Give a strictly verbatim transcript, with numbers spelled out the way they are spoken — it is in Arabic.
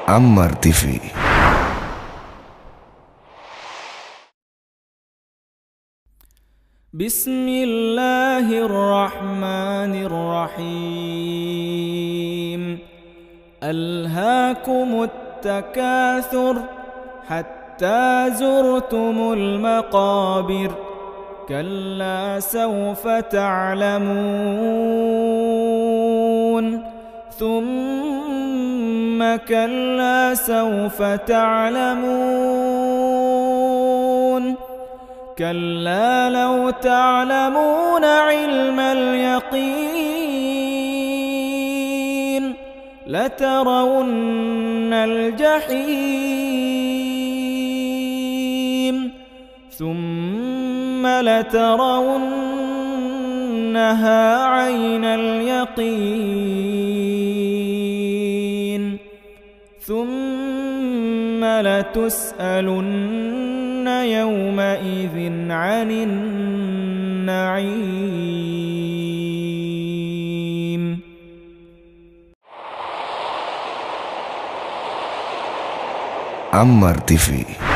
Ammar T V. بسم الله الرحمن الرحيم. ألهاكم التكاثر حتى زرتم المقابر، كلا سوف تعلمون ثم كلا سوف تعلمون كلا لو تعلمون علم اليقين لترون الجحيم ثم لترونها عين اليقين ثم لتسألن يومئذ عن النعيم. Ammar T V.